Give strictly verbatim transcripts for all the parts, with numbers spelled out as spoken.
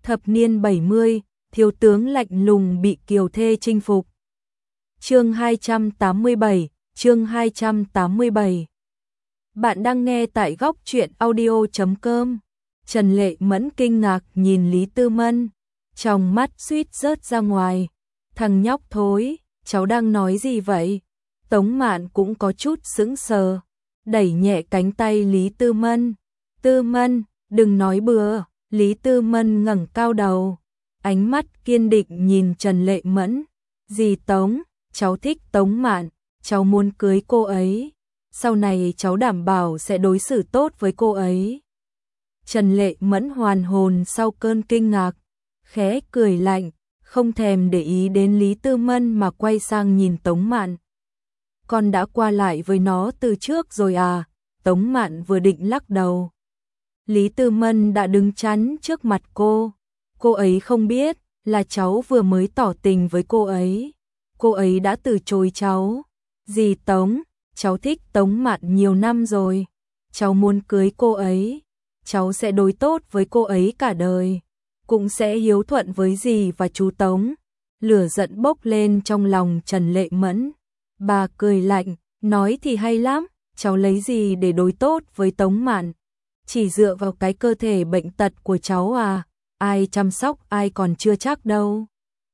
Thập niên bảy mươi, thiếu tướng lạnh lùng bị kiều thê chinh phục. Chương hai trăm tám mươi bảy, chương hai trăm tám mươi bảy. Bạn đang nghe tại góc truyện audio chấm com. Trần Lệ Mẫn kinh ngạc nhìn Lý Tư Mân, trong mắt suýt rớt ra ngoài. Thằng nhóc thối, cháu đang nói gì vậy? Tống Mạn cũng có chút sững sờ, đẩy nhẹ cánh tay Lý Tư Mân. Tư Mân, đừng nói bừa. Lý Tư Mân ngẩng cao đầu, ánh mắt kiên định nhìn Trần Lệ Mẫn. Dì Tống, cháu thích Tống Mạn, cháu muốn cưới cô ấy. Sau này cháu đảm bảo sẽ đối xử tốt với cô ấy. Trần Lệ Mẫn hoàn hồn sau cơn kinh ngạc, khẽ cười lạnh, không thèm để ý đến Lý Tư Mân mà quay sang nhìn Tống Mạn. Con đã qua lại với nó từ trước rồi à? Tống Mạn vừa định lắc đầu. Lý Tư Mân đã đứng chắn trước mặt cô. Cô ấy không biết là cháu vừa mới tỏ tình với cô ấy. Cô ấy đã từ chối cháu. Dì Tống, cháu thích Tống Mạn nhiều năm rồi. Cháu muốn cưới cô ấy. Cháu sẽ đối tốt với cô ấy cả đời. Cũng sẽ hiếu thuận với dì và chú Tống. Lửa giận bốc lên trong lòng Trần Lệ Mẫn. Bà cười lạnh, nói thì hay lắm. Cháu lấy gì để đối tốt với Tống Mạn? Chỉ dựa vào cái cơ thể bệnh tật của cháu à? Ai chăm sóc ai còn chưa chắc đâu.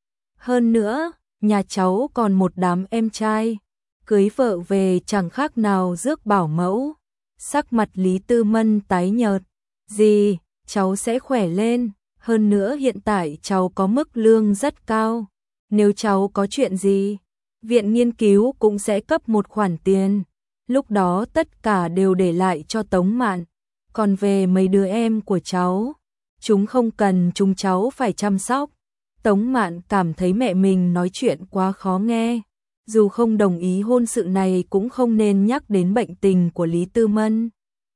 Hơn nữa, nhà cháu còn một đám em trai. Cưới vợ về chẳng khác nào rước bảo mẫu. Sắc mặt Lý Tư Mân tái nhợt. Dì, cháu sẽ khỏe lên. Hơn nữa hiện tại cháu có mức lương rất cao. Nếu cháu có chuyện gì, viện nghiên cứu cũng sẽ cấp một khoản tiền. Lúc đó tất cả đều để lại cho Tống Mạn. Còn về mấy đứa em của cháu, chúng không cần chúng cháu phải chăm sóc. Tống Mạn cảm thấy mẹ mình nói chuyện quá khó nghe. Dù không đồng ý hôn sự này cũng không nên nhắc đến bệnh tình của Lý Tư Mân.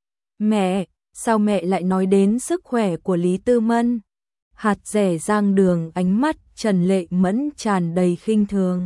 Mẹ, sao mẹ lại nói đến sức khỏe của Lý Tư Mân? Hạt rẻ rang đường, ánh mắt Trần Lệ Mẫn tràn đầy khinh thường.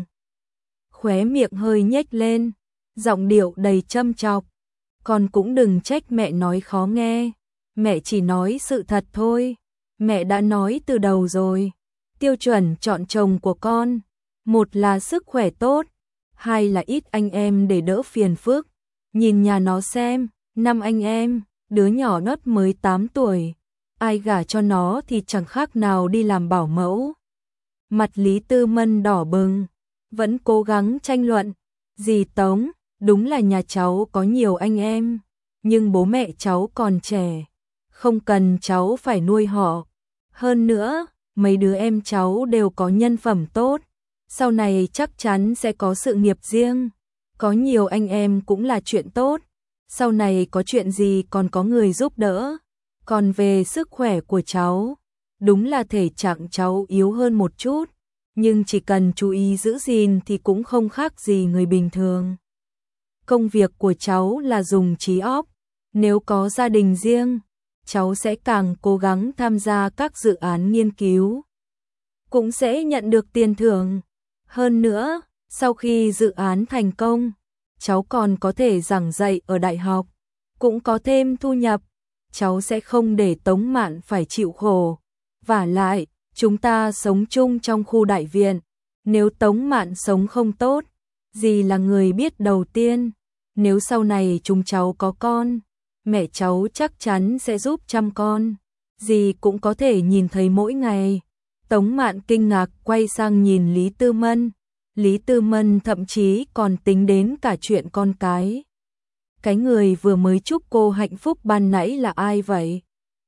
Khóe miệng hơi nhếch lên, giọng điệu đầy châm chọc. Con cũng đừng trách mẹ nói khó nghe. Mẹ chỉ nói sự thật thôi. Mẹ đã nói từ đầu rồi. Tiêu chuẩn chọn chồng của con, một là sức khỏe tốt, hai là ít anh em để đỡ phiền phức. Nhìn nhà nó xem, năm anh em, đứa nhỏ nốt mới tám tuổi. Ai gả cho nó thì chẳng khác nào đi làm bảo mẫu. Mặt Lý Tư Mân đỏ bừng, vẫn cố gắng tranh luận. Dì Tống, đúng là nhà cháu có nhiều anh em, nhưng bố mẹ cháu còn trẻ, không cần cháu phải nuôi họ. Hơn nữa, mấy đứa em cháu đều có nhân phẩm tốt, sau này chắc chắn sẽ có sự nghiệp riêng. Có nhiều anh em cũng là chuyện tốt, sau này có chuyện gì còn có người giúp đỡ. Còn về sức khỏe của cháu, đúng là thể trạng cháu yếu hơn một chút, nhưng chỉ cần chú ý giữ gìn thì cũng không khác gì người bình thường. Công việc của cháu là dùng trí óc, nếu có gia đình riêng, cháu sẽ càng cố gắng tham gia các dự án nghiên cứu, cũng sẽ nhận được tiền thưởng. Hơn nữa, sau khi dự án thành công, cháu còn có thể giảng dạy ở đại học, cũng có thêm thu nhập. Cháu sẽ không để Tống Mạn phải chịu khổ. Vả lại, chúng ta sống chung trong khu đại viện. Nếu Tống Mạn sống không tốt, dì là người biết đầu tiên. Nếu sau này chúng cháu có con, mẹ cháu chắc chắn sẽ giúp chăm con. Dì cũng có thể nhìn thấy mỗi ngày. Tống Mạn kinh ngạc quay sang nhìn Lý Tư Mân. Lý Tư Mân thậm chí còn tính đến cả chuyện con cái. Cái người vừa mới chúc cô hạnh phúc ban nãy là ai vậy?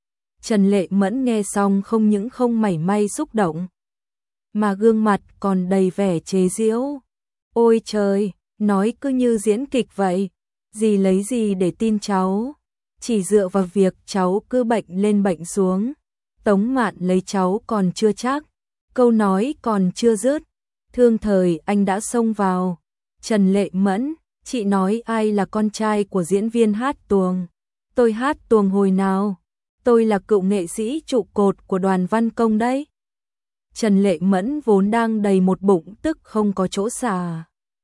Trần Lệ Mẫn nghe xong không những không mảy may xúc động, mà gương mặt còn đầy vẻ chế giễu. Ôi trời, nói cứ như diễn kịch vậy. Dì lấy gì để tin cháu? Chỉ dựa vào việc cháu cứ bệnh lên bệnh xuống. Tống Mạn lấy cháu còn chưa chắc. Câu nói còn chưa dứt, thương thời anh đã xông vào. Trần Lệ Mẫn, chị nói ai là con trai của diễn viên hát tuồng? Tôi hát tuồng hồi nào? Tôi là cựu nghệ sĩ trụ cột của đoàn văn công đấy. Trần Lệ Mẫn vốn đang đầy một bụng tức không có chỗ xả.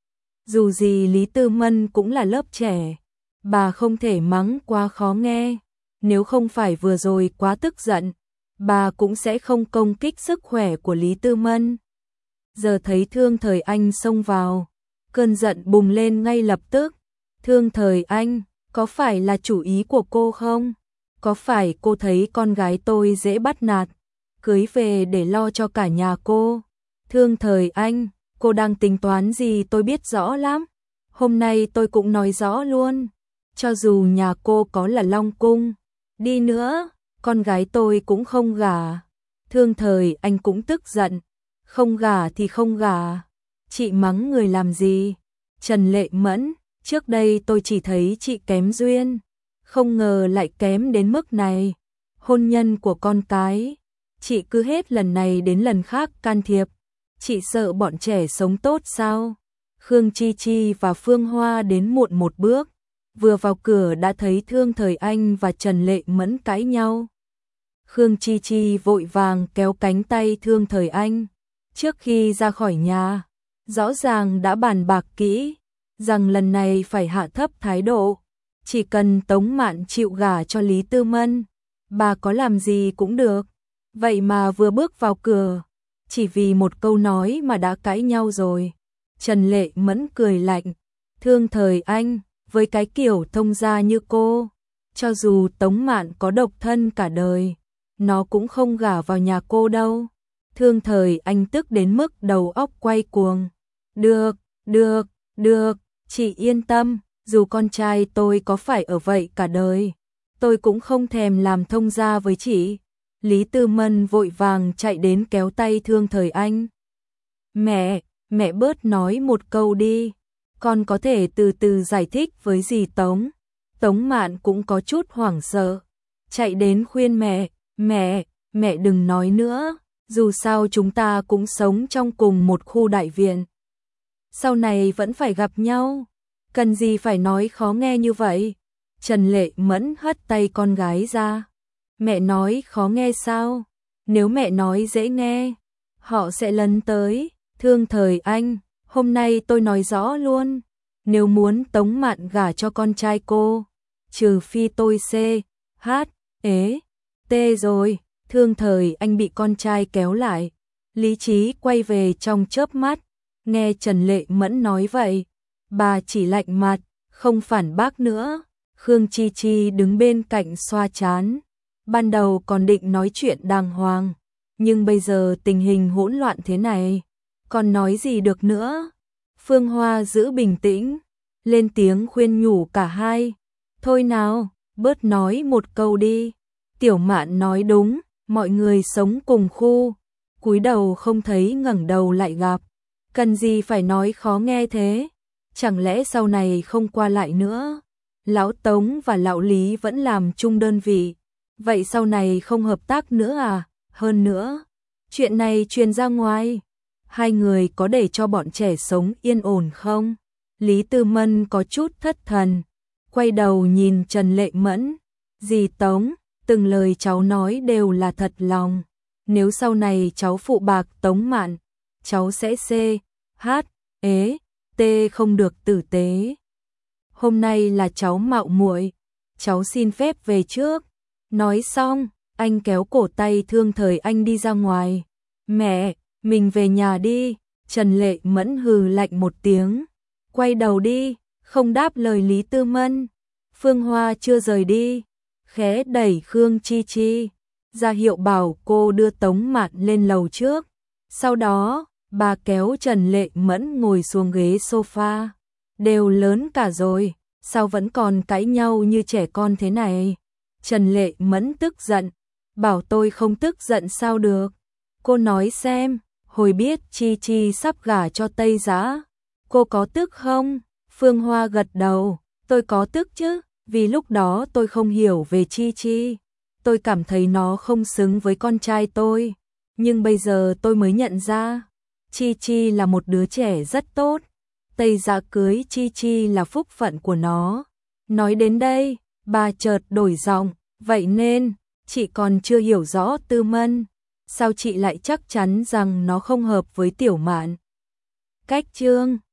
Dù gì Lý Tư Mân cũng là lớp trẻ, bà không thể mắng quá khó nghe. Nếu không phải vừa rồi quá tức giận, bà cũng sẽ không công kích sức khỏe của Lý Tư Mân. Giờ thấy Thương Thời Anh xông vào, cơn giận bùng lên ngay lập tức. Thương Thời Anh, có phải là chủ ý của cô không? Có phải cô thấy con gái tôi dễ bắt nạt, cưới về để lo cho cả nhà cô? Thương Thời Anh, cô đang tính toán gì tôi biết rõ lắm. Hôm nay tôi cũng nói rõ luôn. Cho dù nhà cô có là Long Cung đi nữa, con gái tôi cũng không gả. Thương Thời Anh cũng tức giận. Không gả thì không gả. Chị mắng người làm gì? Trần Lệ Mẫn, trước đây tôi chỉ thấy chị kém duyên, không ngờ lại kém đến mức này. Hôn nhân của con cái, chị cứ hết lần này đến lần khác can thiệp. Chị sợ bọn trẻ sống tốt sao? Khương Chi Chi và Phương Hoa đến muộn một bước, vừa vào cửa đã thấy Thương Thời Anh và Trần Lệ Mẫn cãi nhau. Khương Chi Chi vội vàng kéo cánh tay Thương Thời Anh. Trước khi ra khỏi nhà, rõ ràng đã bàn bạc kỹ, rằng lần này phải hạ thấp thái độ. Chỉ cần Tống Mạn chịu gả cho Lý Tư Mân, bà có làm gì cũng được. Vậy mà vừa bước vào cửa, chỉ vì một câu nói mà đã cãi nhau rồi. Trần Lệ Mẫn cười lạnh. Thương Thời Anh, với cái kiểu thông gia như cô, cho dù Tống Mạn có độc thân cả đời, nó cũng không gả vào nhà cô đâu. Thương Thời Anh tức đến mức đầu óc quay cuồng. Được, được, được, chị yên tâm, dù con trai tôi có phải ở vậy cả đời, tôi cũng không thèm làm thông gia với chị. Lý Tư Mân vội vàng chạy đến kéo tay Thương Thời Anh. Mẹ, mẹ bớt nói một câu đi, con có thể từ từ giải thích với dì Tống. Tống Mạn cũng có chút hoảng sợ, chạy đến khuyên mẹ, mẹ, mẹ đừng nói nữa, dù sao chúng ta cũng sống trong cùng một khu đại viện. Sau này vẫn phải gặp nhau, cần gì phải nói khó nghe như vậy. Trần Lệ Mẫn hất tay con gái ra. Mẹ nói khó nghe sao? Nếu mẹ nói dễ nghe, họ sẽ lấn tới. Thương Thời Anh, hôm nay tôi nói rõ luôn, nếu muốn Tống Mạn gả cho con trai cô, trừ phi tôi C, H, ế, T rồi. Thương Thời Anh bị con trai kéo lại, lý trí quay về trong chớp mắt. Nghe Trần Lệ Mẫn nói vậy, bà chỉ lạnh mặt, không phản bác nữa. Khương Chi Chi đứng bên cạnh xoa trán. Ban đầu còn định nói chuyện đàng hoàng, nhưng bây giờ tình hình hỗn loạn thế này, còn nói gì được nữa. Phương Hoa giữ bình tĩnh, lên tiếng khuyên nhủ cả hai. Thôi nào, bớt nói một câu đi. Tiểu Mạn nói đúng, mọi người sống cùng khu, cúi đầu không thấy ngẩng đầu lại gặp. Cần gì phải nói khó nghe thế? Chẳng lẽ sau này không qua lại nữa? Lão Tống và Lão Lý vẫn làm chung đơn vị, vậy sau này không hợp tác nữa à? Hơn nữa, chuyện này truyền ra ngoài, hai người có để cho bọn trẻ sống yên ổn không? Lý Tư Mân có chút thất thần, quay đầu nhìn Trần Lệ Mẫn. Dì Tống, từng lời cháu nói đều là thật lòng. Nếu sau này cháu phụ bạc Tống Mạn, cháu sẽ C, H, ế, T không được tử tế. Hôm nay là cháu mạo muội, cháu xin phép về trước. Nói xong, anh kéo cổ tay Thương Thời Anh đi ra ngoài. Mẹ, mình về nhà đi. Trần Lệ Mẫn hừ lạnh một tiếng, quay đầu đi, không đáp lời Lý Tư Mân. Phương Hoa chưa rời đi, khẽ đẩy Khương Chi Chi, ra hiệu bảo cô đưa Tống Mạn lên lầu trước. Sau đó, bà kéo Trần Lệ Mẫn ngồi xuống ghế sofa. Đều lớn cả rồi, sao vẫn còn cãi nhau như trẻ con thế này? Trần Lệ Mẫn tức giận, bảo tôi không tức giận sao được. Cô nói xem, hồi biết Chi Chi sắp gả cho Tây Giã, cô có tức không? Phương Hoa gật đầu, tôi có tức chứ, vì lúc đó tôi không hiểu về Chi Chi. Tôi cảm thấy nó không xứng với con trai tôi, nhưng bây giờ tôi mới nhận ra, Chi Chi là một đứa trẻ rất tốt. Tây Giã cưới Chi Chi là phúc phận của nó. Nói đến đây, bà chợt đổi giọng, vậy nên, chị còn chưa hiểu rõ Tư Mân, sao chị lại chắc chắn rằng nó không hợp với Tiểu Mạn? Cách chương